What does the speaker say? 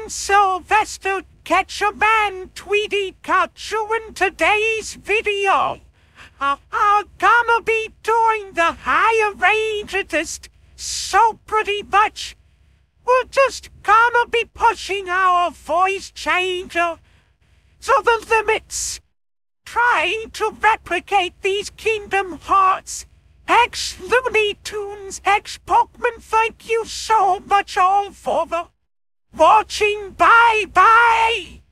Sylvester Ketchup Tweety Kachu in today's video. I'm gonna be doing the higher range test, so pretty much we're just gonna be pushing our voice changer to the limits, trying to replicate these Kingdom Hearts X Looney Tunes X Pokemon. Thank you so much all for the watching. Bye bye.